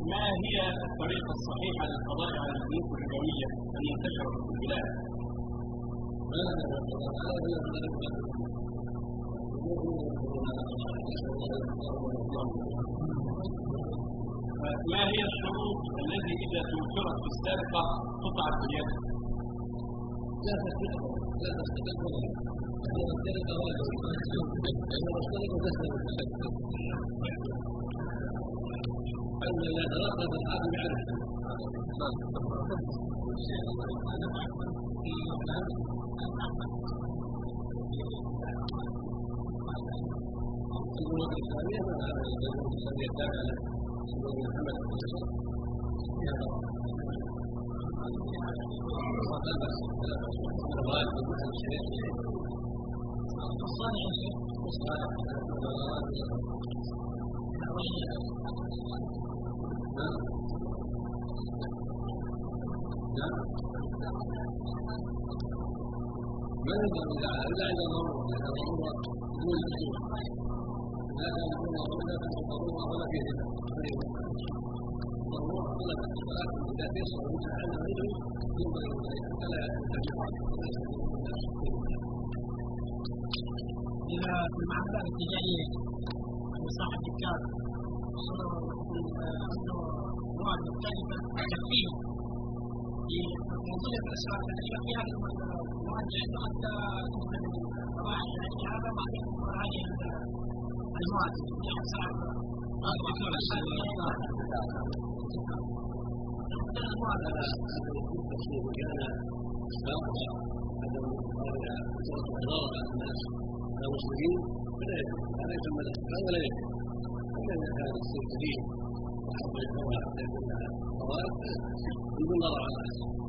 ما هي الطريقة الصحيحة للقضاء على البنوك الربوية المنتشرة في البلاد؟ ما هي الشروط التي إذا توفرت في السرقة قطعت اليد؟ لا تستقبل السرقة أن لا تراقب العالم عنه البنوك الإسلامية ما على البنوك الإسلامية التابعة لبنوك محمد ما ينبغي إلا عند الضرورة بدون الحدود لا تكون ضرورة ولا فيه ضرورة ولا ولكن إذا تيسر المتعلم غيره ينبغي ذلك فلا إذا في المعاملات التجارية صاحب الدكان عنده مواد مختلفة تكفيه في منظومة الأسواق الأشياء في هذه المواد حتى تخرج الروائح التي هذا بعدين هذه المواد يعني صاحب المسلمين فلا يجوز هذا يسمى الاحتفال ولا يجوز اما اذا كان السيف سليم وحصل الدواء حتى يكون لها فوائد بدون ضرر على الناس